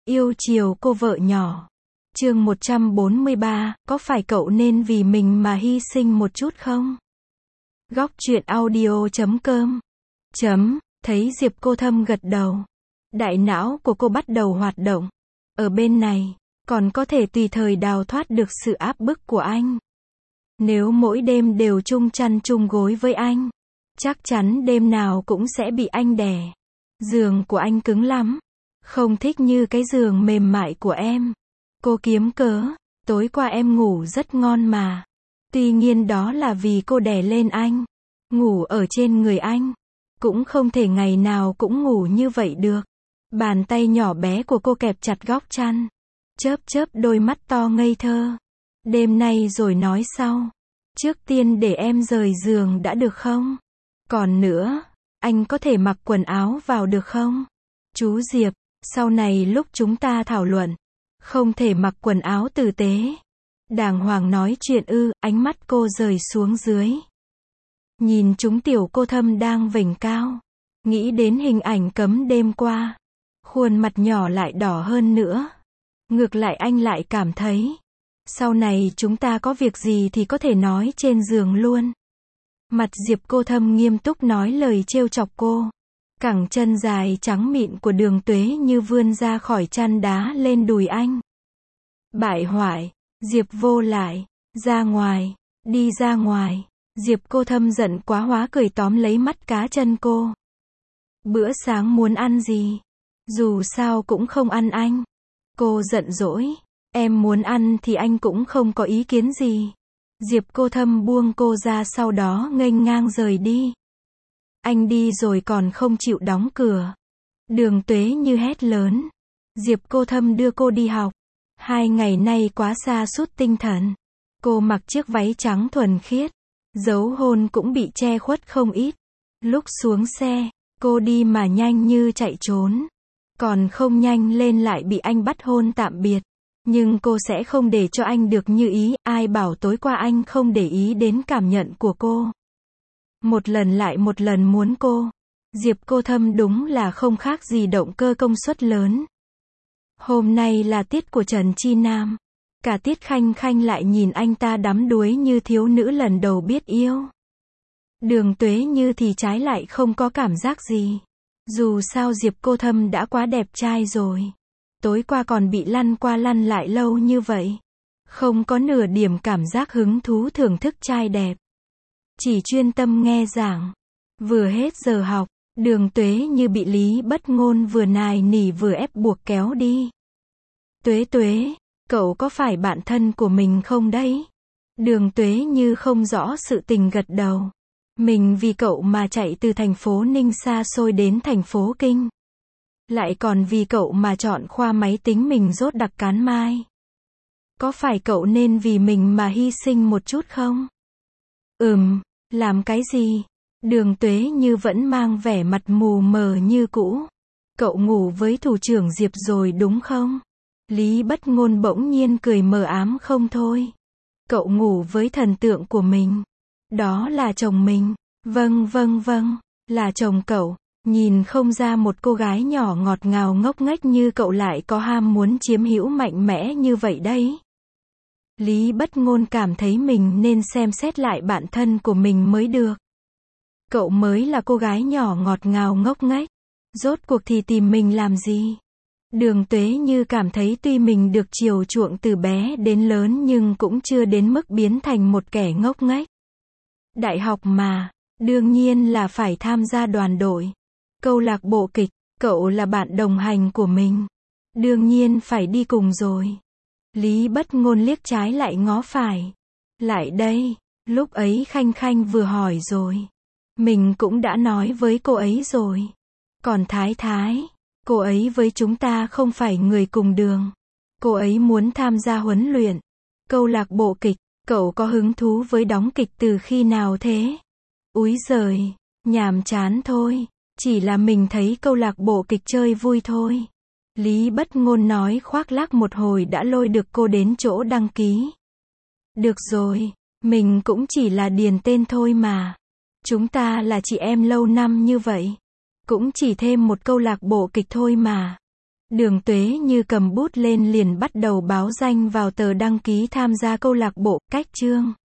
Yêu chiều cô vợ nhỏ. Chương 143, có phải cậu nên vì mình mà hy sinh một chút không? Góc truyện audio.com. Thấy Diệp Cô Thâm gật đầu. Đại não của cô bắt đầu hoạt động. Ở bên này, còn có thể tùy thời đào thoát được sự áp bức của anh. Nếu mỗi đêm đều chung chăn chung gối với anh, chắc chắn đêm nào cũng sẽ bị anh đè. Giường của anh cứng lắm. Không thích như cái giường mềm mại của em. Cô kiếm cớ, tối qua em ngủ rất ngon mà. Tuy nhiên đó là vì cô đè lên anh. Ngủ ở trên người anh. Cũng không thể ngày nào cũng ngủ như vậy được. Bàn tay nhỏ bé của cô kẹp chặt góc chăn. Chớp chớp đôi mắt to ngây thơ. Đêm nay rồi nói sau. Trước tiên để em rời giường đã được không? Còn nữa, anh có thể mặc quần áo vào được không? Chú Diệp, sau này lúc chúng ta thảo luận, không thể mặc quần áo tử tế. Đàng hoàng nói chuyện ư? Ánh mắt cô rời xuống dưới. Nhìn chúng Tiểu Cô Thâm đang vểnh cao. Nghĩ đến hình ảnh cấm đêm qua. Khuôn mặt nhỏ lại đỏ hơn nữa. Ngược lại anh lại cảm thấy, sau này chúng ta có việc gì thì có thể nói trên giường luôn. Mặt Diệp Cô Thâm nghiêm túc nói lời trêu chọc cô. Cẳng chân dài trắng mịn của Đường Tuế như vươn ra khỏi chăn đá lên đùi anh. Bại hoại, Diệp vô lại, ra ngoài, đi ra ngoài. Diệp Cô Thâm giận quá hóa cười tóm lấy mắt cá chân cô. Bữa sáng muốn ăn gì? Dù sao cũng không ăn anh. Cô giận dỗi. Em muốn ăn thì anh cũng không có ý kiến gì. Diệp Cô Thâm buông cô ra sau đó nghênh ngang rời đi. Anh đi rồi còn không chịu đóng cửa. Đường Tuế như hét lớn. Diệp Cô Thâm đưa cô đi học. 2 ngày nay quá sa sút tinh thần. Cô mặc chiếc váy trắng thuần khiết. Dấu hôn cũng bị che khuất không ít. Lúc xuống xe, cô đi mà nhanh như chạy trốn. Còn không nhanh lên lại bị anh bắt hôn tạm biệt. Nhưng cô sẽ không để cho anh được như ý. Ai bảo tối qua anh không để ý đến cảm nhận của cô. Một lần lại một lần muốn cô. Diệp Cô Thâm đúng là không khác gì động cơ công suất lớn. Hôm nay là tiết của Trần Chi Nam. Cả tiết Khanh Khanh lại nhìn anh ta đắm đuối như thiếu nữ lần đầu biết yêu. Đường Tuế như thì trái lại không có cảm giác gì. Dù sao Diệp Cô Thâm đã quá đẹp trai rồi. Tối qua còn bị lăn qua lăn lại lâu như vậy. Không có nửa điểm cảm giác hứng thú thưởng thức trai đẹp. Chỉ chuyên tâm nghe giảng. Vừa hết giờ học, Đường Tuế như bị Lý Bất Ngôn vừa nài nỉ vừa ép buộc kéo đi. Tuế Tuế, cậu có phải bạn thân của mình không đấy? Đường Tuế như không rõ sự tình gật đầu. Mình vì cậu mà chạy từ thành phố Ninh xa xôi đến thành phố Kinh. Lại còn vì cậu mà chọn khoa máy tính mình rốt đặc cán mai. Có phải cậu nên vì mình mà hy sinh một chút không? Làm cái gì? Đường Tuế như vẫn mang vẻ mặt mù mờ như cũ. Cậu ngủ với thủ trưởng Diệp rồi đúng không? Lý Bất Ngôn bỗng nhiên cười mờ ám không thôi. Cậu ngủ với thần tượng của mình. Đó là chồng mình. Vâng, là chồng cậu. Nhìn không ra một cô gái nhỏ ngọt ngào ngốc nghếch như cậu lại có ham muốn chiếm hữu mạnh mẽ như vậy đấy. Lý Bất Ngôn cảm thấy mình nên xem xét lại bản thân của mình mới được. Cậu mới là cô gái nhỏ ngọt ngào ngốc nghếch. Rốt cuộc thì tìm mình làm gì? Đường Tuế như cảm thấy tuy mình được chiều chuộng từ bé đến lớn nhưng cũng chưa đến mức biến thành một kẻ ngốc nghếch. Đại học mà, đương nhiên là phải tham gia đoàn đội. Câu lạc bộ kịch, cậu là bạn đồng hành của mình. Đương nhiên phải đi cùng rồi. Lý Bất Ngôn liếc trái lại ngó phải. Lại đây, lúc ấy Khanh Khanh vừa hỏi rồi. Mình cũng đã nói với cô ấy rồi. Còn Thái Thái, cô ấy với chúng ta không phải người cùng đường. Cô ấy muốn tham gia huấn luyện. Câu lạc bộ kịch, cậu có hứng thú với đóng kịch từ khi nào thế? Úi giời, nhàm chán thôi. Chỉ là mình thấy câu lạc bộ kịch chơi vui thôi. Lý Bất Ngôn nói khoác lác một hồi đã lôi được cô đến chỗ đăng ký. Được rồi, mình cũng chỉ là điền tên thôi mà. Chúng ta là chị em lâu năm như vậy. Cũng chỉ thêm một câu lạc bộ kịch thôi mà. Đường Tuế Như cầm bút lên liền bắt đầu báo danh vào tờ đăng ký tham gia câu lạc bộ, cách chương.